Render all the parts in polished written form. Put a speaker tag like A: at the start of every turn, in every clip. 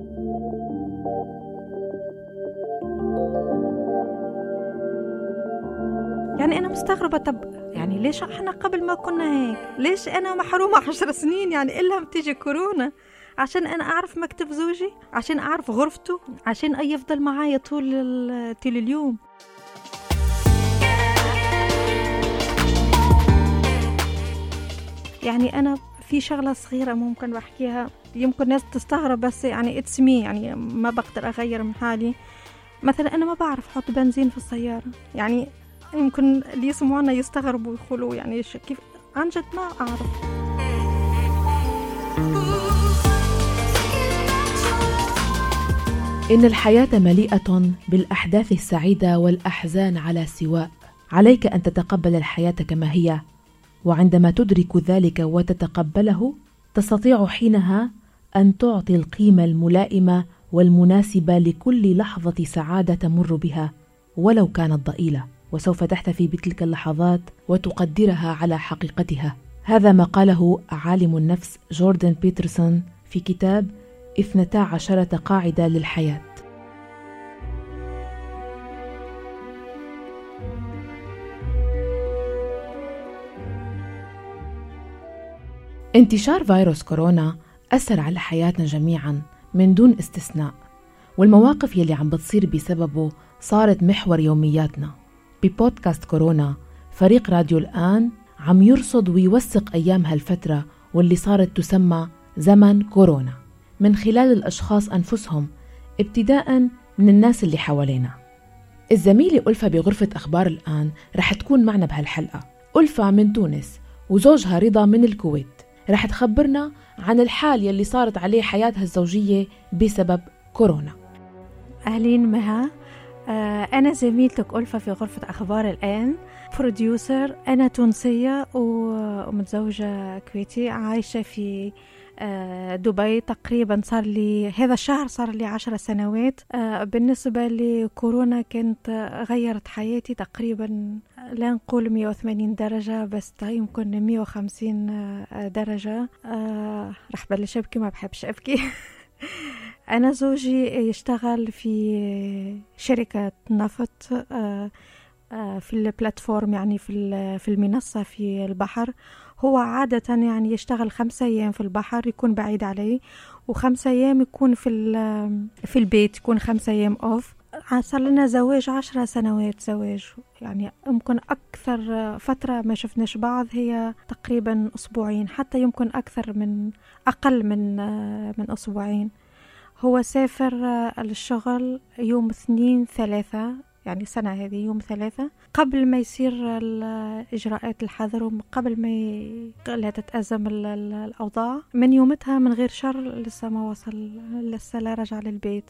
A: يعني أنا مستغربة، طب يعني ليش احنا قبل ما كنا هيك؟ ليش أنا محرومة 10 سنين يعني إلا بتيجي كورونا؟ عشان أنا أعرف مكتب زوجي، عشان أعرف غرفته، عشان يفضل معايا طول اليوم. يعني أنا في شغلة صغيرة ممكن بحكيها، يمكن ناس تستغرب بس يعني it's me، يعني ما بقدر أغير من حالي. مثلا أنا ما بعرف أحط بنزين في السيارة، يعني يمكن اللي يسمعونا يستغربوا ويقولوا يعني كيف، عن جد ما أعرف.
B: إن الحياة مليئة بالأحداث السعيدة والأحزان على سواء. عليك أن تتقبل الحياة كما هي، وعندما تدرك ذلك وتتقبله تستطيع حينها أن تعطي القيمة الملائمة والمناسبة لكل لحظة سعادة تمر بها ولو كانت ضئيلة، وسوف تحتفي بتلك اللحظات وتقدرها على حقيقتها. هذا ما قاله عالم النفس جوردن بيترسون في كتاب 12 قاعدة للحياة. انتشار فيروس كورونا أثر على حياتنا جميعا من دون استثناء، والمواقف يلي عم بتصير بسببه صارت محور يومياتنا. ببودكاست كورونا فريق راديو الآن عم يرصد ويوثق أيام هالفترة واللي صارت تسمى زمن كورونا من خلال الأشخاص أنفسهم، ابتداء من الناس اللي حوالينا. الزميلة ألفا بغرفة أخبار الآن رح تكون معنا بهالحلقة. ألفا من تونس وزوجها رضا من الكويت، رح تخبرنا عن الحال يلي صارت عليه حياتها الزوجية بسبب كورونا.
A: أهلين مها، أنا زميلتك ألفا في غرفة أخبار الآن، بروديوسر. أنا تونسية ومتزوجة كويتي، عايشة في دبي تقريبا صار لي هذا الشهر صار لي 10 سنوات. بالنسبة لكورونا كانت غيرت حياتي تقريبا، لا نقول 180 درجة بس يمكن 150 درجة. رح بلش أبكي، ما بحبش أبكي. أنا زوجي يشتغل في شركة نفط في البلاتفورم، يعني في المنصة في البحر. هو عادة يعني يشتغل 5 أيام في البحر يكون بعيد علي، و5 أيام يكون في البيت، يكون 5 أيام أوف. صار لنا زواج 10 سنوات زواج، يعني يمكن أكثر فترة ما شفناش بعض هي تقريبا أسبوعين، حتى يمكن أقل من أسبوعين. هو سافر للشغل يوم 2/3، يعني سنة هذه يوم 3 قبل ما يصير إجراءات الحظر، وقبل ما لا تتأزم الأوضاع. من يومتها من غير شر لسه ما وصل، لسه لا رجع للبيت.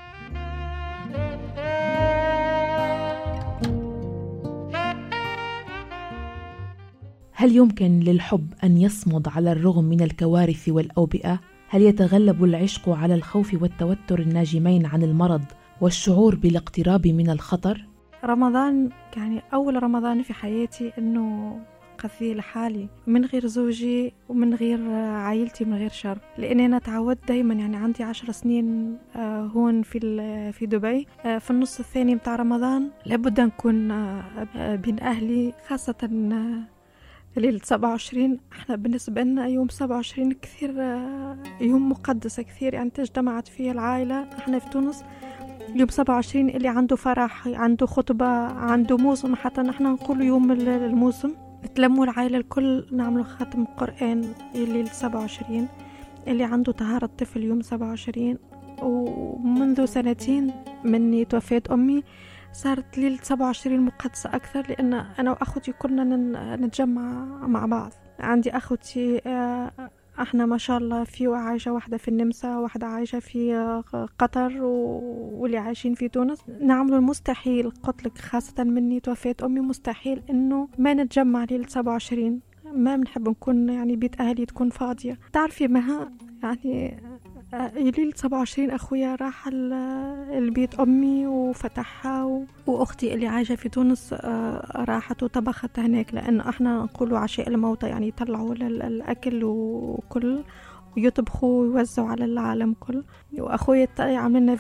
B: هل يمكن للحب أن يصمد على الرغم من الكوارث والأوبئة؟ هل يتغلب العشق على الخوف والتوتر الناجمين عن المرض والشعور بالاقتراب من الخطر؟
A: رمضان يعني أول رمضان في حياتي إنه قضي لحالي من غير زوجي ومن غير عائلتي، من غير شر، لأني أنا تعودت دايما، يعني عندي 10 سنين هون في دبي. في النص الثاني متاع رمضان لابد نكون بين أهلي، خاصة ليلة 27. احنا بالنسبة لنا يوم 27 كثير يوم مقدس كثير، يعني تجتمعت فيه العائلة. احنا في تونس يوم 27 اللي عنده فرح، عنده خطبة، عنده موسم، حتى نحن نقول يوم الموسم نتلموا العائلة الكل نعملوا ختم قرآن الليلة 27. اللي عنده طهارة طفل يوم 27. ومنذ 2 من توفاة أمي صارت ليلة 27 مقدسة أكثر، لأن أنا وأخوتي كنا نتجمع مع بعض. عندي أخوتي احنا ما شاء الله في عايشة واحدة في النمسا، واحدة عايشة في قطر، واللي عايشين في تونس. نعمل المستحيل، قلت لك خاصة مني توفاة أمي، مستحيل إنه ما نتجمع ليلة 27. ما بنحب نكون يعني بيت أهلي تكون فاضية. تعرفي مها، يعني ليلة 27 أخويا راح البيت أمي وفتحها، وأختي اللي عايشة في تونس راحت وطبخت هناك، لأن احنا نقولوا عشاء الموتى، يعني يطلعوا الأكل وكل. ويطبخوا ويوزعوا على العالم كله. وأخوي عملنا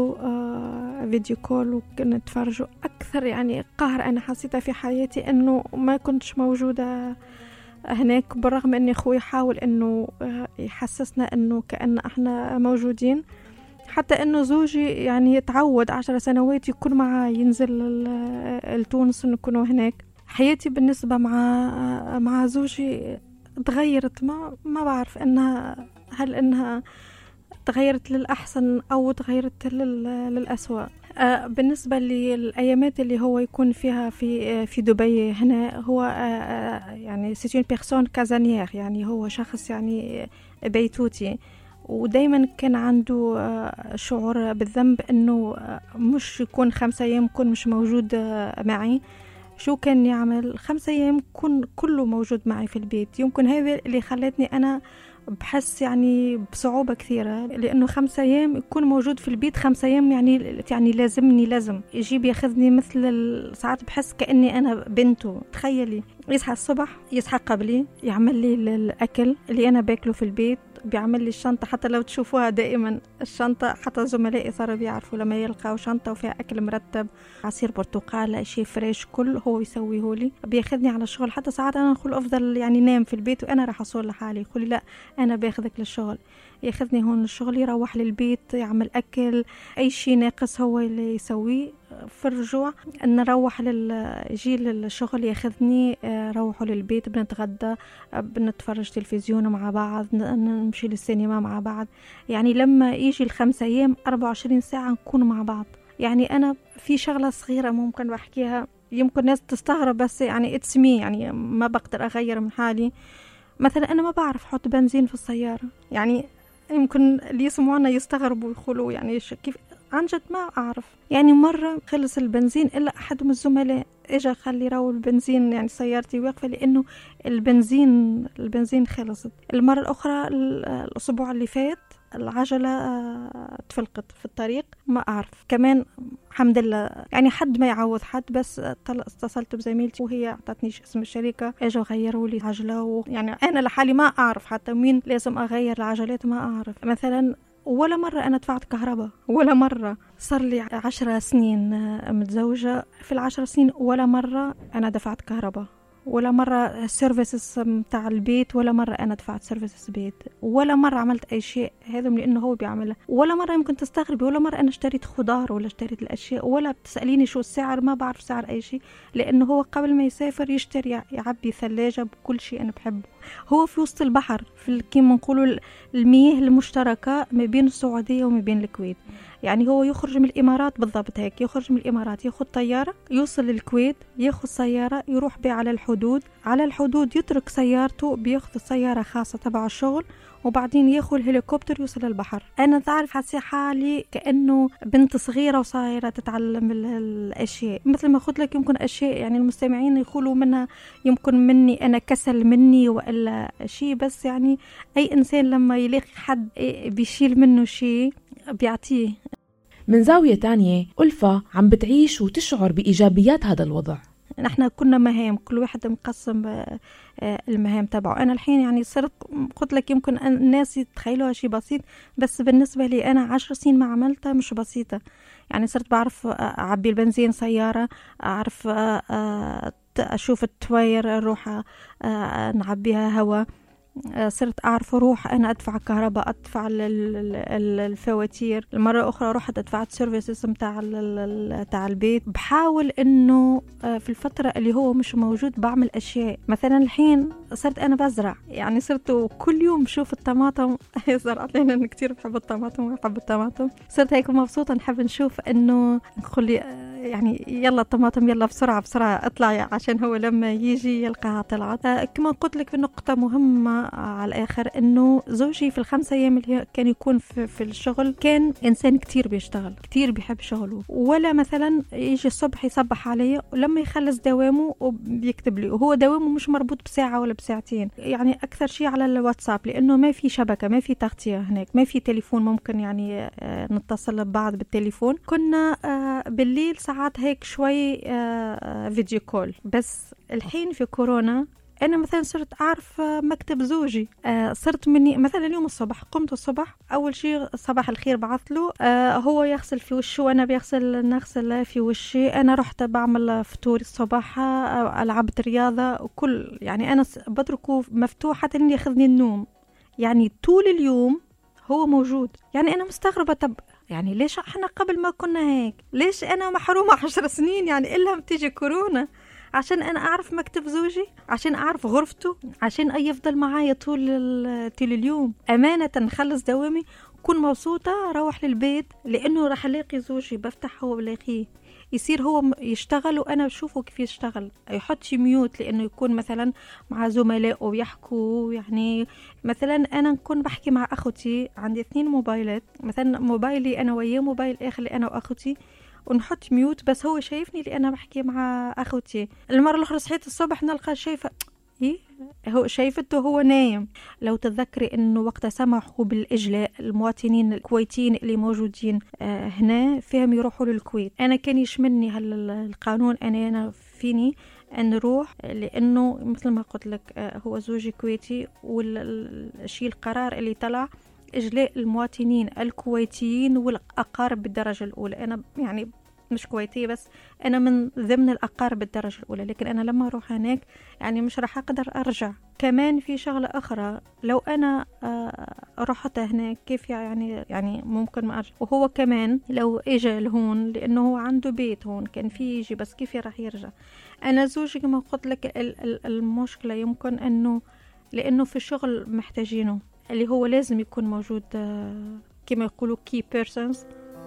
A: فيديو كول وكنا نتفرجوا. أكثر يعني قهر أنا حسيتها في حياتي أنه ما كنتش موجودة هناك، بالرغم أن أخوي حاول أنه يحسسنا أنه كأن احنا موجودين. حتى أنه زوجي يعني يتعود 10 سنوات يكون معاه، ينزل لتونس نكونوا هناك. حياتي بالنسبة مع زوجي تغيرت، ما بعرف هل انها تغيرت للأحسن أو تغيرت للأسوأ. بالنسبة للأيامات اللي هو يكون فيها في دبي هنا، هو يعني سيتون بيرسون كازانيير، يعني هو شخص يعني بيتوتي، ودايما كان عنده شعور بالذنب أنه مش يكون 5 أيام يكون مش موجود معي. شو كان يعمل 5 أيام يكون كله موجود معي في البيت. يمكن هذا اللي خلتني أنا بحس يعني بصعوبة كثيرة، لأنه 5 أيام يكون موجود في البيت. 5 أيام يعني لازم يجيب ياخذني، مثل ساعات بحس كأني أنا بنته. تخيلي يصحى الصبح، يصحى قبلي، يعمل لي الأكل اللي أنا باكله في البيت، بيعمل لي الشنطة. حتى لو تشوفوها دائما الشنطة، حتى زملائي صاروا بيعرفوا لما يلقاوا شنطة وفيها أكل مرتب، عصير برتقال، شيء فريش، كل هو يسويه لي. بياخذني على الشغل. حتى ساعات أنا نقول أفضل يعني نام في البيت وأنا راح أصول لحالي، يقول لي لا أنا باخذك للشغل. ياخذني هون الشغل، يروح للبيت، يعمل أكل، أي شيء ناقص هو اللي يسويه. في الرجوع نروح يجي للشغل، ياخذني روحوا للبيت، بنتغدى، بنتفرج تلفزيون مع بعض، نمشي للسينما مع بعض. يعني لما يجي 5 أيام 24 ساعة نكون مع بعض. يعني أنا في شغلة صغيرة ممكن بحكيها، يمكن ناس تستغرب، بس يعني اتسمي يعني ما بقدر أغير من حالي. مثلا أنا ما بعرف أحط بنزين في السيارة. يعني يمكن اللي يسمعونا يستغربوا يقولوا يعني كيف، عن جد ما أعرف. يعني مرة خلص البنزين، إلا أحد من الزملاء إجا خلي راو البنزين، يعني سيارتي واقفة لأنه البنزين خلصت. المرة الأخرى الأسبوع اللي فات العجلة تفلقت في الطريق، ما أعرف كمان. الحمد لله يعني حد ما يعوض حد، بس اتصلت بزميلتي وهي أعطتني اسم الشركة، اجوا غيروا لي العجلة. يعني أنا لحالي ما أعرف حتى مين لازم أغير العجلات، ما أعرف. مثلا ولا مرة أنا دفعت كهرباء، ولا مرة. صار لي 10 سنين متزوجة، في 10 سنين ولا مرة أنا دفعت كهرباء، ولا مرة سيرفيسز متاع البيت، ولا مرة أنا دفعت سيرفيسز بيت، ولا مرة عملت أي شيء هذا لأنه هو بيعملها. ولا مرة يمكن تستغربي، ولا مرة أنا اشتريت خضار ولا اشتريت الأشياء، ولا بتسأليني شو السعر، ما بعرف سعر أي شيء، لأنه هو قبل ما يسافر يشتري، يعبي ثلاجة بكل شيء أنا بحبه. هو في وسط البحر، في كيما نقولوا المياه المشتركة ما بين السعودية وما بين الكويت. يعني هو يخرج من الإمارات بالضبط هيك، يخرج من الإمارات ياخذ طيارة يوصل للكويت، ياخذ سيارة يروح بها على الحدود يترك سيارته، بياخذ سيارة خاصة تبع الشغل، وبعدين ياخذ الهليكوبتر يوصل للبحر. أنا تعرف حسي حالي كأنه بنت صغيرة وصايرة تتعلم الأشياء. مثل ما قلت لك يمكن أشياء يعني المستمعين يقولوا منها يمكن مني أنا كسل مني وإلا شيء، بس يعني أي إنسان لما يلاقي حد بيشيل منه شيء بيعطيه.
B: من زاوية تانية ألفة عم بتعيش وتشعر بإيجابيات هذا الوضع.
A: نحن كنا مهام، كل واحد مقسم المهام تبعه. أنا الحين يعني صرت قلت لك يمكن الناس يتخيلوها شيء بسيط، بس بالنسبة لي أنا 10 سنين ما عملتها مش بسيطة. يعني صرت بعرف أعبي البنزين سيارة، أعرف أشوف التواير أروح نعبيها هوا، صرت أعرف أروح أنا أدفع كهرباء، أدفع الفواتير. المرة أخرى رحت أدفعت سيرفيسز تاع البيت. بحاول إنه في الفترة اللي هو مش موجود بعمل أشياء. مثلا الحين صرت أنا بزرع، يعني صرت كل يوم بشوف الطماطم زرعت لي، أنا كتير بحب الطماطم وأحب الطماطم. صرت هيك مبسوطة، نحب نشوف إنه نقول لي يعني يلا الطماطم يلا بسرعة اطلعي، عشان هو لما يجي يلقاها طلعت. كما قلت لك في نقطة مهمة على الآخر، إنه زوجي في ال5 أيام اللي كان يكون في الشغل كان إنسان كتير بيشتغل، كتير بيحب شغله. ولا مثلا يجي الصبح يصبح علي، ولما يخلص دوامه وبيكتب لي، وهو دوامه مش مربوط بساعة ولا بساعتين، يعني أكثر شيء على الواتساب، لأنه ما في شبكة، ما في تغطية هناك، ما في تليفون ممكن يعني نتصل ببعض بالتليفون. كنا بالليل ساعات هيك شوي فيديو كول. بس الحين في كورونا أنا مثلا صرت أعرف مكتب زوجي. صرت مني مثلا اليوم الصبح قمت الصبح، أول شيء صباح الخير بعث له، هو يغسل في وشه وأنا نغسل في وشي. أنا رحت بعمل فطوري الصباح، لعبت رياضة وكل يعني أنا بتركه مفتوح حتى إني ياخذني النوم. يعني طول اليوم هو موجود. يعني أنا مستغربة، طب يعني ليش احنا قبل ما كنا هيك؟ ليش أنا محرومة 10 سنين يعني إلا تيجي كورونا عشان أنا أعرف مكتب زوجي، عشان أعرف غرفته، عشان يفضل معايا طول اليوم. أمانة نخلص دوامي كون مبسوطة روح للبيت، لأنه راح ألاقي زوجي بفتح هو بلاقيه، يصير هو يشتغل وأنا بشوفه كيف يشتغل، يحط ميوت لأنه يكون مثلا مع زملائه ويحكوا. يعني مثلا أنا نكون بحكي مع أخوتي، عندي 2 موبايلات، مثلا موبايلي أنا وياه، موبايل آخر اللي أنا وأخوتي، ونحط ميوت بس هو شايفني اللي أنا بحكي مع أخوتي. المرة الأخرى صحيت الصبح نلقى شايفة إيه، هو شايفته هو نايم. لو تذكري إنه وقت سمحوا بالإجلاء المواطنين الكويتيين اللي موجودين هنا فيهم يروحوا للكويت، أنا كان يشملني هالقانون، أنا فيني أن نروح، لأنه مثل ما قلت لك هو زوجي كويتي، والشيء القرار اللي طلع إجلاء المواطنين الكويتيين والأقارب بالدرجة الأولى. أنا يعني مش كويتية بس أنا من ضمن الأقارب بالدرجة الأولى، لكن أنا لما أروح هناك يعني مش راح أقدر أرجع. كمان في شغلة أخرى، لو أنا رحت هناك كيف يعني ممكن ما أرجع، وهو كمان لو إجا لهون لأنه هو عنده بيت هون كان فيه يجي، بس كيف راح يرجع؟ أنا زوجي كما قلت لك المشكلة يمكن أنه لأنه في الشغل محتاجينه، اللي هو لازم يكون موجود كما يقولوا key persons.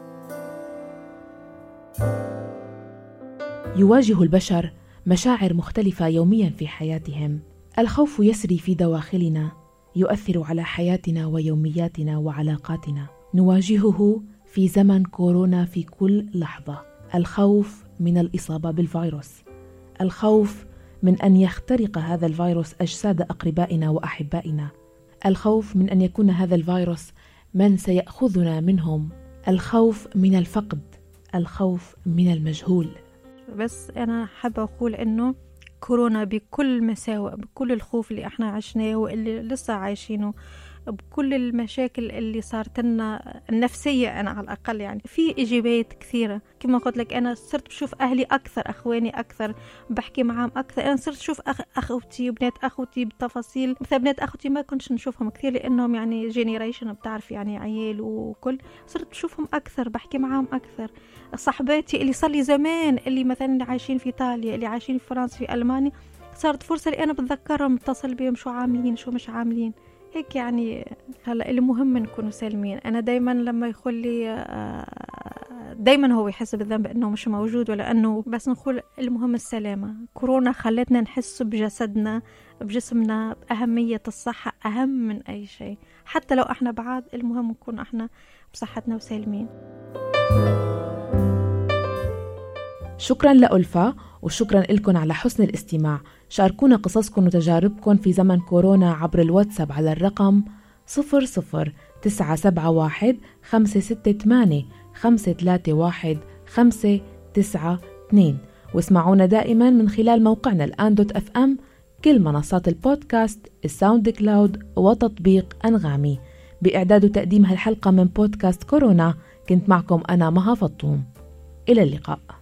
B: يواجه البشر مشاعر مختلفة يوميا في حياتهم. الخوف يسري في دواخلنا، يؤثر على حياتنا ويومياتنا وعلاقاتنا. نواجهه في زمن كورونا في كل لحظة. الخوف من الإصابة بالفيروس، الخوف من أن يخترق هذا الفيروس أجساد أقربائنا وأحبائنا، الخوف من أن يكون هذا الفيروس من سيأخذنا منهم، الخوف من الفقد، الخوف من المجهول.
A: بس أنا حابة أقول إنه كورونا بكل مساوئ، بكل الخوف اللي احنا عشناه واللي لسه عايشينه، بكل المشاكل اللي صارت لنا النفسية، أنا على الأقل يعني في إيجابيات كثيرة. كما قلت لك أنا صرت بشوف أهلي أكثر، أخواني أكثر، بحكي معهم أكثر. أنا صرت أشوف أخوتي وبنات أخوتي بالتفاصيل. مثلا بنات أخوتي ما كنتش نشوفهم كثير لأنهم يعني جينيريشن بتعرف يعني عيال وكل، صرت بشوفهم أكثر، بحكي معهم أكثر. صاحباتي اللي صار لي زمان اللي مثلا اللي عايشين في إيطاليا، اللي عايشين في فرنسا، في ألمانيا، صارت فرصة اللي أنا بتذكرهم، اتصل بهم شو عاملين شو مش عاملين هيك. يعني هلا المهم نكونوا سالمين. انا دايما لما يقول لي دايما هو يحس بالذنب انه مش موجود ولا انه، بس نقول المهم السلامه. كورونا خلتنا نحس بجسدنا بجسمنا باهميه الصحه اهم من اي شيء، حتى لو احنا بعاد المهم نكون احنا بصحتنا وسالمين.
B: شكرا لألفا، وشكرا لكم على حسن الاستماع. شاركونا قصصكم وتجاربكم في زمن كورونا عبر الواتساب على الرقم 00971 568 531 592، واسمعونا دائما من خلال موقعنا الآن.fm، كل منصات البودكاست، الساوند كلاود وتطبيق أنغامي. بإعداد وتقديم هالحلقة من بودكاست كورونا كنت معكم أنا مها فطوم. إلى اللقاء.